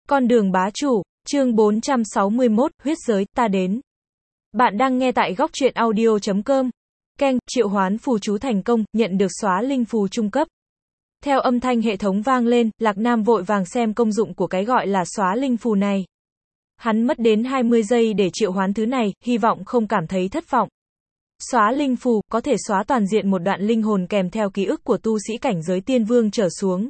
Con đường bá chủ, chương 461, huyết giới, ta đến. Bạn đang nghe tại góc truyện audio.com. Keng, triệu hoán phù chú thành công, nhận được xóa linh phù trung cấp. Theo âm thanh hệ thống vang lên, Lạc Nam vội vàng xem công dụng của cái gọi là xóa linh phù này. Hắn mất đến 20 giây để triệu hoán thứ này, hy vọng không cảm thấy thất vọng. Xóa linh phù, có thể xóa toàn diện một đoạn linh hồn kèm theo ký ức của tu sĩ cảnh giới tiên vương trở xuống.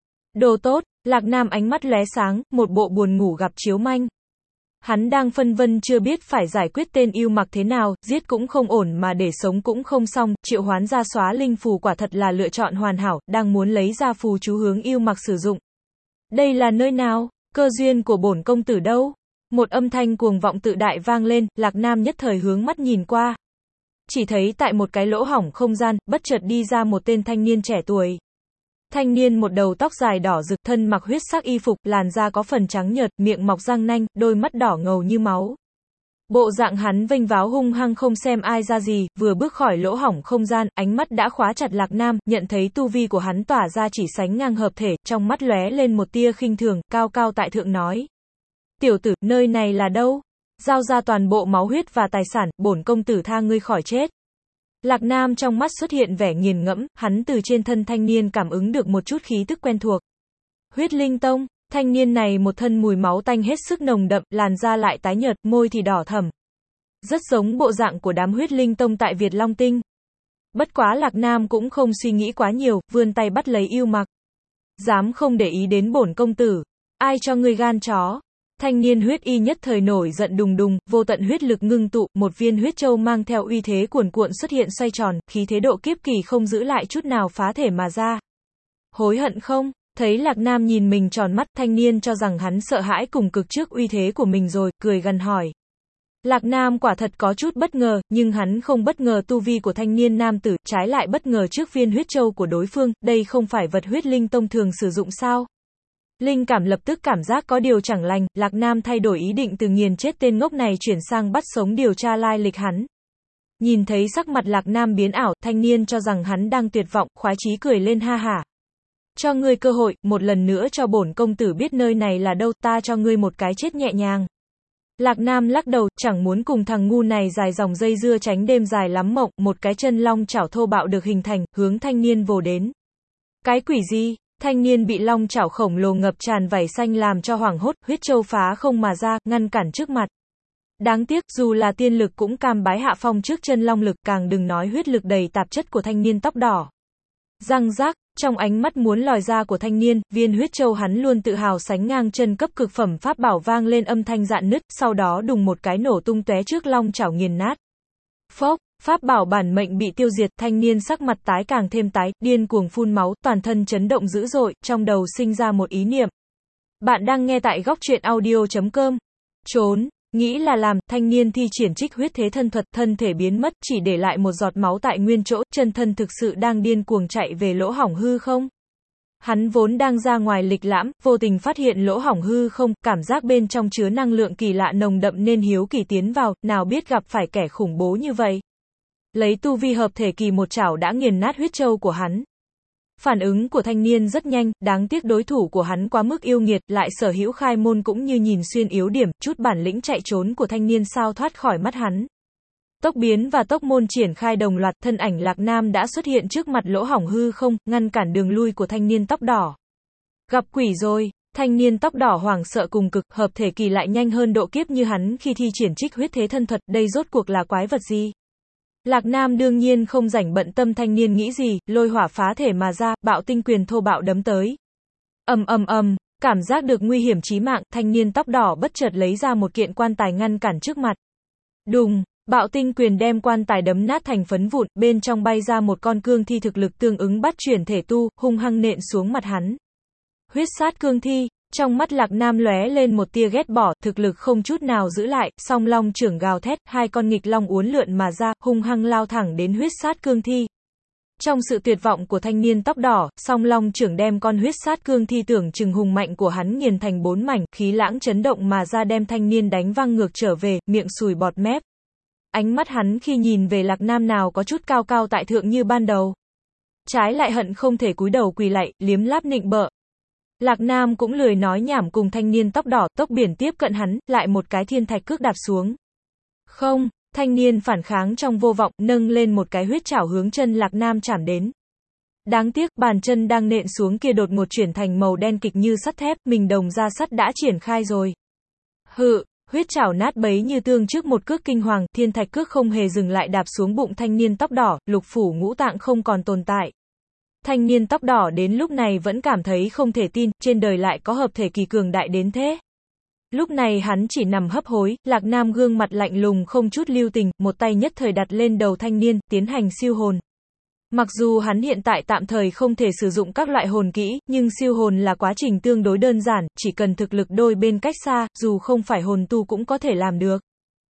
Đồ tốt, Lạc Nam ánh mắt lóe sáng, một bộ buồn ngủ gặp chiếu manh. Hắn đang phân vân chưa biết phải giải quyết tên yêu mặc thế nào, giết cũng không ổn mà để sống cũng không xong, triệu hoán ra xóa linh phù quả thật là lựa chọn hoàn hảo, đang muốn lấy ra phù chú hướng yêu mặc sử dụng. Đây là nơi nào? Cơ duyên của bổn công tử đâu? Một âm thanh cuồng vọng tự đại vang lên, Lạc Nam nhất thời hướng mắt nhìn qua. Chỉ thấy tại một cái lỗ hổng không gian, bất chợt đi ra một tên thanh niên trẻ tuổi. Thanh niên một đầu tóc dài đỏ rực, thân mặc huyết sắc y phục, làn da có phần trắng nhợt, miệng mọc răng nanh, đôi mắt đỏ ngầu như máu. Bộ dạng hắn vênh váo hung hăng không xem ai ra gì, vừa bước khỏi lỗ hổng không gian, ánh mắt đã khóa chặt Lạc Nam, nhận thấy tu vi của hắn tỏa ra chỉ sánh ngang hợp thể, trong mắt lóe lên một tia khinh thường, cao cao tại thượng nói. Tiểu tử, nơi này là đâu? Giao ra toàn bộ máu huyết và tài sản, bổn công tử tha ngươi khỏi chết. Lạc Nam trong mắt xuất hiện vẻ nghiền ngẫm, hắn từ trên thân thanh niên cảm ứng được một chút khí tức quen thuộc. Huyết Linh Tông, thanh niên này một thân mùi máu tanh hết sức nồng đậm, làn da lại tái nhợt, môi thì đỏ thẫm. Rất giống bộ dạng của đám Huyết Linh Tông tại Việt Long Tinh. Bất quá Lạc Nam cũng không suy nghĩ quá nhiều, vươn tay bắt lấy yêu mặc. Dám không để ý đến bổn công tử, ai cho ngươi gan chó? Thanh niên huyết y nhất thời nổi giận đùng đùng, vô tận huyết lực ngưng tụ, một viên huyết châu mang theo uy thế cuồn cuộn xuất hiện xoay tròn, khí thế độ kiếp kỳ không giữ lại chút nào phá thể mà ra. Hối hận không? Thấy Lạc Nam nhìn mình tròn mắt, thanh niên cho rằng hắn sợ hãi cùng cực trước uy thế của mình rồi, cười gằn hỏi. Lạc Nam quả thật có chút bất ngờ, nhưng hắn không bất ngờ tu vi của thanh niên nam tử, trái lại bất ngờ trước viên huyết châu của đối phương, đây không phải vật Huyết Linh Tông thường sử dụng sao? Linh cảm lập tức cảm giác có điều chẳng lành, Lạc Nam thay đổi ý định từ nghiền chết tên ngốc này chuyển sang bắt sống điều tra lai lịch hắn. Nhìn thấy sắc mặt Lạc Nam biến ảo, thanh niên cho rằng hắn đang tuyệt vọng, khoái chí cười lên ha hả. Cho ngươi cơ hội, một lần nữa cho bổn công tử biết nơi này là đâu, ta cho ngươi một cái chết nhẹ nhàng. Lạc Nam lắc đầu, chẳng muốn cùng thằng ngu này dài dòng dây dưa tránh đêm dài lắm mộng, một cái chân long chảo thô bạo được hình thành, hướng thanh niên vồ đến. Cái quỷ gì? Thanh niên bị long chảo khổng lồ ngập tràn vảy xanh làm cho hoảng hốt, huyết châu phá không mà ra, ngăn cản trước mặt. Đáng tiếc, dù là tiên lực cũng cam bái hạ phong trước chân long lực, càng đừng nói huyết lực đầy tạp chất của thanh niên tóc đỏ. Răng rác, trong ánh mắt muốn lòi ra của thanh niên, viên huyết châu hắn luôn tự hào sánh ngang chân cấp cực phẩm pháp bảo vang lên âm thanh rạn nứt, sau đó đùng một cái nổ tung tóe trước long chảo nghiền nát. Phốc. Pháp bảo bản mệnh bị tiêu diệt, thanh niên sắc mặt tái càng thêm tái, điên cuồng phun máu, toàn thân chấn động dữ dội, trong đầu sinh ra một ý niệm. Bạn đang nghe tại góc truyện audio.com. Trốn, nghĩ là làm, thanh niên thi triển trích huyết thế thân thuật, thân thể biến mất, chỉ để lại một giọt máu tại nguyên chỗ, chân thân thực sự đang điên cuồng chạy về lỗ hổng hư không. Hắn vốn đang ra ngoài lịch lãm, vô tình phát hiện lỗ hổng hư không, cảm giác bên trong chứa năng lượng kỳ lạ nồng đậm nên hiếu kỳ tiến vào, nào biết gặp phải kẻ khủng bố như vậy. Lấy tu vi hợp thể kỳ một chảo đã nghiền nát huyết châu của hắn. Phản ứng của thanh niên rất nhanh, đáng tiếc đối thủ của hắn quá mức yêu nghiệt, lại sở hữu khai môn cũng như nhìn xuyên yếu điểm, chút bản lĩnh chạy trốn của thanh niên sao thoát khỏi mắt hắn. Tốc biến và tốc môn triển khai đồng loạt, thân ảnh Lạc Nam đã xuất hiện trước mặt lỗ hổng hư không, ngăn cản đường lui của thanh niên tóc đỏ. Gặp quỷ rồi, thanh niên tóc đỏ hoảng sợ cùng cực, hợp thể kỳ lại nhanh hơn độ kiếp như hắn khi thi triển trích huyết thế thân thuật, đây rốt cuộc là quái vật gì? Lạc Nam đương nhiên không rảnh bận tâm thanh niên nghĩ gì, lôi hỏa phá thể mà ra, bạo tinh quyền thô bạo đấm tới. Cảm giác được nguy hiểm chí mạng, thanh niên tóc đỏ bất chợt lấy ra một kiện quan tài ngăn cản trước mặt. Đùng, bạo tinh quyền đem quan tài đấm nát thành phấn vụn, bên trong bay ra một con cương thi thực lực tương ứng bắt chuyển thể tu, hung hăng nện xuống mặt hắn. Huyết sát cương thi. Trong mắt Lạc Nam lóe lên một tia ghét bỏ, thực lực không chút nào giữ lại, song long trưởng gào thét, hai con nghịch long uốn lượn mà ra, hung hăng lao thẳng đến huyết sát cương thi. Trong sự tuyệt vọng của thanh niên tóc đỏ, song long trưởng đem con huyết sát cương thi tưởng chừng hùng mạnh của hắn nghiền thành 4 mảnh, khí lãng chấn động mà ra đem thanh niên đánh văng ngược trở về, miệng sùi bọt mép. Ánh mắt hắn khi nhìn về Lạc Nam nào có chút cao cao tại thượng như ban đầu. Trái lại hận không thể cúi đầu quỳ lạy, liếm láp nịnh bợ. Lạc Nam cũng lười nói nhảm cùng thanh niên tóc đỏ, tốc biển tiếp cận hắn, lại một cái thiên thạch cước đạp xuống. Không, thanh niên phản kháng trong vô vọng, nâng lên một cái huyết trảo hướng chân Lạc Nam chạm đến. Đáng tiếc, bàn chân đang nện xuống kia đột ngột chuyển thành màu đen kịch như sắt thép, mình đồng ra sắt đã triển khai rồi. Hự, huyết trảo nát bấy như tương trước một cước kinh hoàng, thiên thạch cước không hề dừng lại đạp xuống bụng thanh niên tóc đỏ, lục phủ ngũ tạng không còn tồn tại. Thanh niên tóc đỏ đến lúc này vẫn cảm thấy không thể tin, trên đời lại có hợp thể kỳ cường đại đến thế. Lúc này hắn chỉ nằm hấp hối, Lạc Nam gương mặt lạnh lùng không chút lưu tình, một tay nhất thời đặt lên đầu thanh niên, tiến hành siêu hồn. Mặc dù hắn hiện tại tạm thời không thể sử dụng các loại hồn kỹ, nhưng siêu hồn là quá trình tương đối đơn giản, chỉ cần thực lực đôi bên cách xa, dù không phải hồn tu cũng có thể làm được.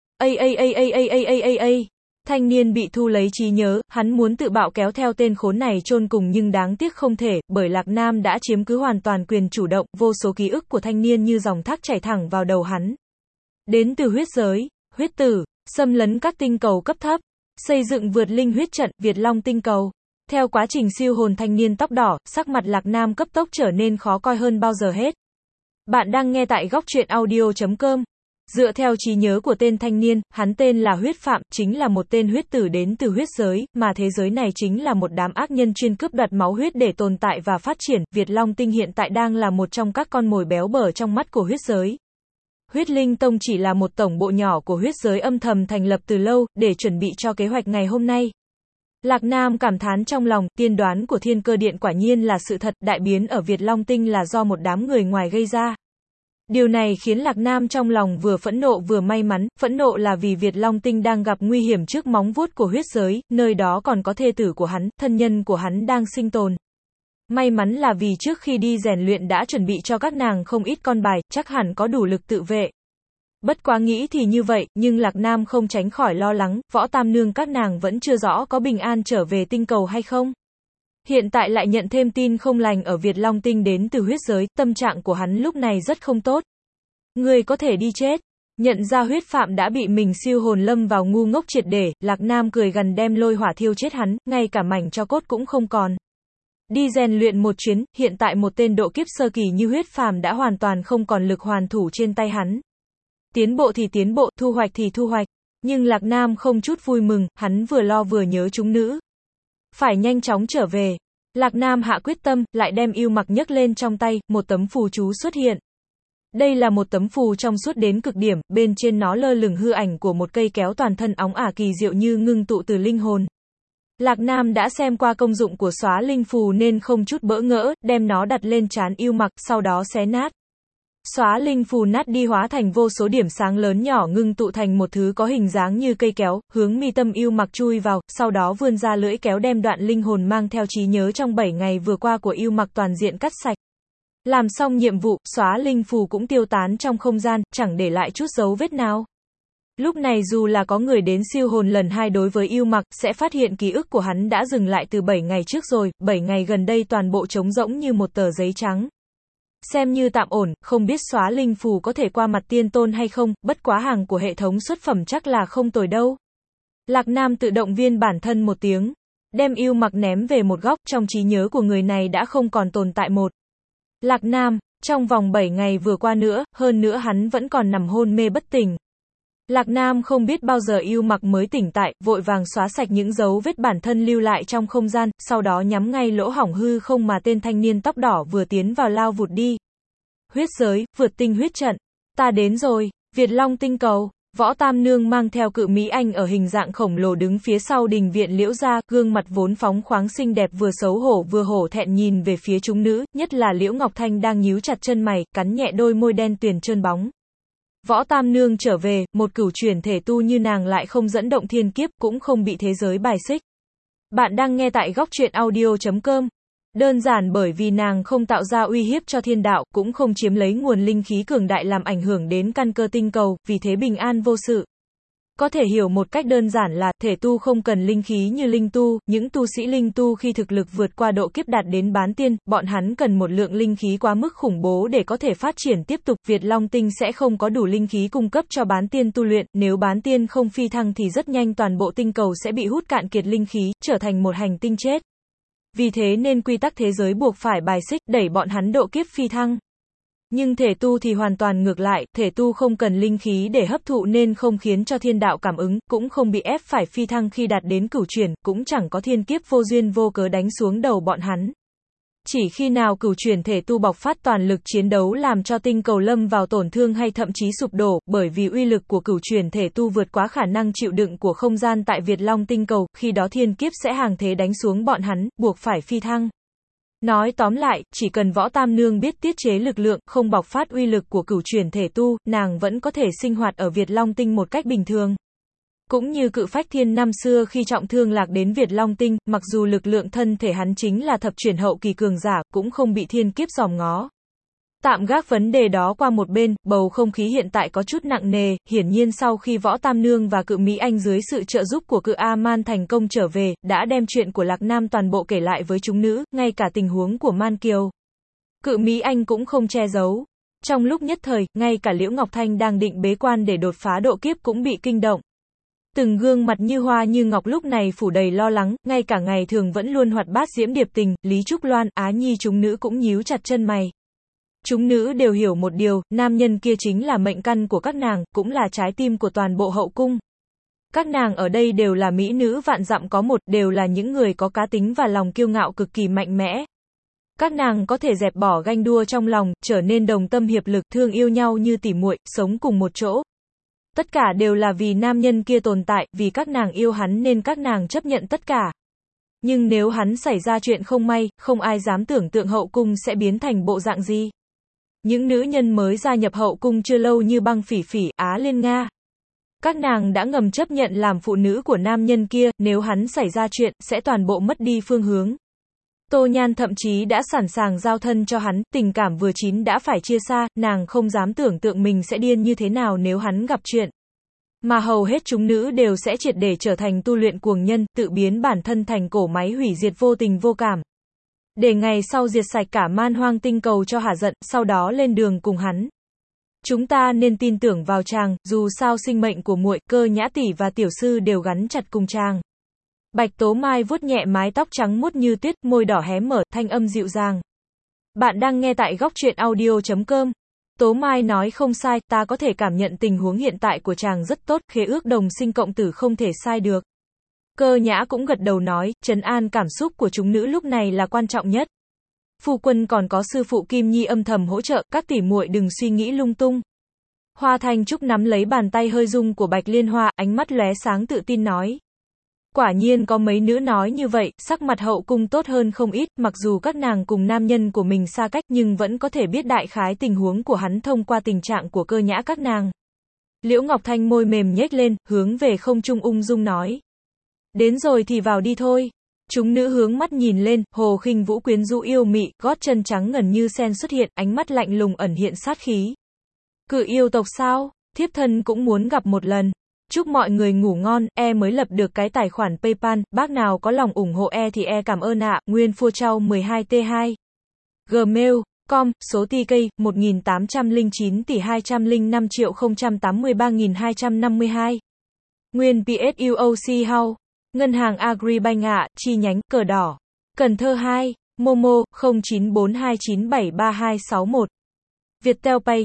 Thanh niên bị thu lấy trí nhớ, hắn muốn tự bạo kéo theo tên khốn này chôn cùng nhưng đáng tiếc không thể, bởi Lạc Nam đã chiếm cứ hoàn toàn quyền chủ động, vô số ký ức của thanh niên như dòng thác chảy thẳng vào đầu hắn. Đến từ huyết giới, huyết tử, xâm lấn các tinh cầu cấp thấp, xây dựng vượt linh huyết trận, Việt Long tinh cầu. Theo quá trình siêu hồn thanh niên tóc đỏ, sắc mặt Lạc Nam cấp tốc trở nên khó coi hơn bao giờ hết. Bạn đang nghe tại góc truyện audio.com. Dựa theo trí nhớ của tên thanh niên, hắn tên là Huyết Phạm, chính là một tên huyết tử đến từ huyết giới, mà thế giới này chính là một đám ác nhân chuyên cướp đoạt máu huyết để tồn tại và phát triển. Việt Long Tinh hiện tại đang là một trong các con mồi béo bở trong mắt của huyết giới. Huyết Linh Tông chỉ là một tổng bộ nhỏ của huyết giới âm thầm thành lập từ lâu, để chuẩn bị cho kế hoạch ngày hôm nay. Lạc Nam cảm thán trong lòng, tiên đoán của Thiên Cơ Điện quả nhiên là sự thật, đại biến ở Việt Long Tinh là do một đám người ngoài gây ra. Điều này khiến Lạc Nam trong lòng vừa phẫn nộ vừa may mắn, phẫn nộ là vì Việt Long Tinh đang gặp nguy hiểm trước móng vuốt của huyết giới, nơi đó còn có thê tử của hắn, thân nhân của hắn đang sinh tồn. May mắn là vì trước khi đi rèn luyện đã chuẩn bị cho các nàng không ít con bài, chắc hẳn có đủ lực tự vệ. Bất quá nghĩ thì như vậy, nhưng Lạc Nam không tránh khỏi lo lắng, Võ Tam Nương các nàng vẫn chưa rõ có bình an trở về tinh cầu hay không. Hiện tại lại nhận thêm tin không lành ở Việt Long Tinh đến từ huyết giới, tâm trạng của hắn lúc này rất không tốt. Ngươi có thể đi chết. Nhận ra Huyết Phạm đã bị mình siêu hồn lâm vào ngu ngốc triệt để, Lạc Nam cười gằn đem lôi hỏa thiêu chết hắn, ngay cả mảnh tro cốt cũng không còn. Đi rèn luyện một chuyến, hiện tại một tên độ kiếp sơ kỳ như Huyết Phàm đã hoàn toàn không còn lực hoàn thủ trên tay hắn. Tiến bộ thì tiến bộ, thu hoạch thì thu hoạch. Nhưng Lạc Nam không chút vui mừng, hắn vừa lo vừa nhớ chúng nữ. Phải nhanh chóng trở về. Lạc Nam hạ quyết tâm, lại đem yêu mặc nhấc lên trong tay, một tấm phù chú xuất hiện. Đây là một tấm phù trong suốt đến cực điểm, bên trên nó lơ lửng hư ảnh của một cây kéo toàn thân óng ả kỳ diệu như ngưng tụ từ linh hồn. Lạc Nam đã xem qua công dụng của xóa linh phù nên không chút bỡ ngỡ, đem nó đặt lên trán yêu mặc, sau đó xé nát. Xóa linh phù nát đi hóa thành vô số điểm sáng lớn nhỏ ngưng tụ thành một thứ có hình dáng như cây kéo, hướng mi tâm yêu mặc chui vào, sau đó vươn ra lưỡi kéo đem đoạn linh hồn mang theo trí nhớ trong 7 ngày vừa qua của yêu mặc toàn diện cắt sạch. Làm xong nhiệm vụ, xóa linh phù cũng tiêu tán trong không gian, chẳng để lại chút dấu vết nào. Lúc này dù là có người đến siêu hồn lần 2 đối với yêu mặc, sẽ phát hiện ký ức của hắn đã dừng lại từ 7 ngày trước rồi, 7 ngày gần đây toàn bộ trống rỗng như một tờ giấy trắng. Xem như tạm ổn, không biết xóa linh phù có thể qua mặt tiên tôn hay không, bất quá hàng của hệ thống xuất phẩm chắc là không tồi đâu. Lạc Nam tự động viên bản thân một tiếng, đem yêu mặc ném về một góc, trong trí nhớ của người này đã không còn tồn tại một. Lạc Nam, trong vòng 7 ngày vừa qua nữa, hơn nữa hắn vẫn còn nằm hôn mê bất tỉnh. Lạc Nam không biết bao giờ yêu mặc mới tỉnh tại, vội vàng xóa sạch những dấu vết bản thân lưu lại trong không gian, sau đó nhắm ngay lỗ hổng hư không mà tên thanh niên tóc đỏ vừa tiến vào lao vụt đi. Huyết giới, vượt tinh huyết trận. Ta đến rồi, Việt Long tinh cầu. Võ Tam Nương mang theo cự Mỹ Anh ở hình dạng khổng lồ đứng phía sau đình viện Liễu gia, gương mặt vốn phóng khoáng xinh đẹp vừa xấu hổ vừa hổ thẹn nhìn về phía chúng nữ, nhất là Liễu Ngọc Thanh đang nhíu chặt chân mày, cắn nhẹ đôi môi đen tuyền trơn bóng. Võ Tam Nương trở về, một cửu chuyển thể tu như nàng lại không dẫn động thiên kiếp, cũng không bị thế giới bài xích. Bạn đang nghe tại góc truyện audio.com. Đơn giản bởi vì nàng không tạo ra uy hiếp cho thiên đạo, cũng không chiếm lấy nguồn linh khí cường đại làm ảnh hưởng đến căn cơ tinh cầu, vì thế bình an vô sự. Có thể hiểu một cách đơn giản là, thể tu không cần linh khí như linh tu, những tu sĩ linh tu khi thực lực vượt qua độ kiếp đạt đến bán tiên, bọn hắn cần một lượng linh khí quá mức khủng bố để có thể phát triển tiếp tục, Việt Long Tinh sẽ không có đủ linh khí cung cấp cho bán tiên tu luyện, nếu bán tiên không phi thăng thì rất nhanh toàn bộ tinh cầu sẽ bị hút cạn kiệt linh khí, trở thành một hành tinh chết. Vì thế nên quy tắc thế giới buộc phải bài xích, đẩy bọn hắn độ kiếp phi thăng. Nhưng thể tu thì hoàn toàn ngược lại, thể tu không cần linh khí để hấp thụ nên không khiến cho thiên đạo cảm ứng, cũng không bị ép phải phi thăng khi đạt đến cửu chuyển, cũng chẳng có thiên kiếp vô duyên vô cớ đánh xuống đầu bọn hắn. Chỉ khi nào cửu chuyển thể tu bộc phát toàn lực chiến đấu làm cho tinh cầu lâm vào tổn thương hay thậm chí sụp đổ, bởi vì uy lực của cửu chuyển thể tu vượt quá khả năng chịu đựng của không gian tại Việt Long tinh cầu, khi đó thiên kiếp sẽ hàng thế đánh xuống bọn hắn, buộc phải phi thăng. Nói tóm lại, chỉ cần Võ Tam Nương biết tiết chế lực lượng, không bộc phát uy lực của cửu chuyển thể tu, nàng vẫn có thể sinh hoạt ở Việt Long tinh một cách bình thường. Cũng như Cự Phách Thiên năm xưa khi trọng thương lạc đến Việt Long tinh, mặc dù lực lượng thân thể hắn chính là thập chuyển hậu kỳ cường giả, cũng không bị thiên kiếp dòm ngó. Tạm gác vấn đề đó qua một bên, bầu không khí hiện tại có chút nặng nề, hiển nhiên sau khi Võ Tam Nương và Cự Mỹ Anh dưới sự trợ giúp của Cự A-man thành công trở về, đã đem chuyện của Lạc Nam toàn bộ kể lại với chúng nữ, ngay cả tình huống của Man Kiều. Cự Mỹ Anh cũng không che giấu. Trong lúc nhất thời, ngay cả Liễu Ngọc Thanh đang định bế quan để đột phá độ kiếp cũng bị kinh động. Từng gương mặt như hoa như ngọc lúc này phủ đầy lo lắng, ngay cả ngày thường vẫn luôn hoạt bát diễm điệp tình, Lý Trúc Loan, Á Nhi chúng nữ cũng nhíu chặt chân mày. Chúng nữ đều hiểu một điều, nam nhân kia chính là mệnh căn của các nàng, cũng là trái tim của toàn bộ hậu cung. Các nàng ở đây đều là mỹ nữ vạn dặm có một, đều là những người có cá tính và lòng kiêu ngạo cực kỳ mạnh mẽ. Các nàng có thể dẹp bỏ ganh đua trong lòng, trở nên đồng tâm hiệp lực, thương yêu nhau như tỉ muội, sống cùng một chỗ. Tất cả đều là vì nam nhân kia tồn tại, vì các nàng yêu hắn nên các nàng chấp nhận tất cả. Nhưng nếu hắn xảy ra chuyện không may, không ai dám tưởng tượng hậu cung sẽ biến thành bộ dạng gì. Những nữ nhân mới gia nhập hậu cung chưa lâu như Băng Phỉ Phỉ, Á Liên Nga. Các nàng đã ngầm chấp nhận làm phụ nữ của nam nhân kia, nếu hắn xảy ra chuyện, sẽ toàn bộ mất đi phương hướng. Tô Nhan thậm chí đã sẵn sàng giao thân cho hắn, tình cảm vừa chín đã phải chia xa, nàng không dám tưởng tượng mình sẽ điên như thế nào nếu hắn gặp chuyện. Mà hầu hết chúng nữ đều sẽ triệt để trở thành tu luyện cuồng nhân, tự biến bản thân thành cổ máy hủy diệt vô tình vô cảm. Để ngày sau diệt sạch cả man hoang tinh cầu cho hả giận, sau đó lên đường cùng hắn. Chúng ta nên tin tưởng vào chàng, dù sao sinh mệnh của muội, Cơ Nhã tỷ và tiểu sư đều gắn chặt cùng chàng. Bạch Tố Mai vuốt nhẹ mái tóc trắng muốt như tuyết, môi đỏ hé mở, thanh âm dịu dàng. Bạn đang nghe tại góc truyện audio.com. Tố Mai nói không sai, ta có thể cảm nhận tình huống hiện tại của chàng rất tốt, khế ước đồng sinh cộng tử không thể sai được. Cơ Nhã cũng gật đầu nói, trấn an cảm xúc của chúng nữ lúc này là quan trọng nhất. Phu quân còn có sư phụ Kim Nhi âm thầm hỗ trợ, các tỷ muội đừng suy nghĩ lung tung. Hoa Thanh Trúc nắm lấy bàn tay hơi rung của Bạch Liên Hoa, ánh mắt lóe sáng tự tin nói. Quả nhiên có mấy nữ nói như vậy, sắc mặt hậu cung tốt hơn không ít, mặc dù các nàng cùng nam nhân của mình xa cách nhưng vẫn có thể biết đại khái tình huống của hắn thông qua tình trạng của Cơ Nhã các nàng. Liễu Ngọc Thanh môi mềm nhếch lên, hướng về không trung ung dung nói. Đến rồi thì vào đi thôi. Chúng nữ hướng mắt nhìn lên, Hồ Khinh Vũ quyến rũ yêu mị, gót chân trắng ngần như sen xuất hiện, ánh mắt lạnh lùng ẩn hiện sát khí. Cự yêu tộc sao? Thiếp thân cũng muốn gặp một lần. Chúc mọi người ngủ ngon, mới lập được cái tài khoản PayPal, bác nào có lòng ủng hộ thì cảm ơn ạ, Nguyên Phua Trau 12T2. Gmail.com, số TK, 1809 tỷ 205.083.252. Nguyên PSUOC House. Ngân hàng Agribank ạ, chi nhánh, Cờ Đỏ. Cần Thơ 2, Momo, 0942973261. Viettel Pay,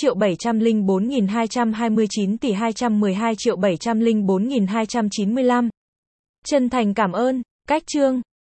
9.704.229 tỷ 212.704.295. Chân thành cảm ơn. Cách chương.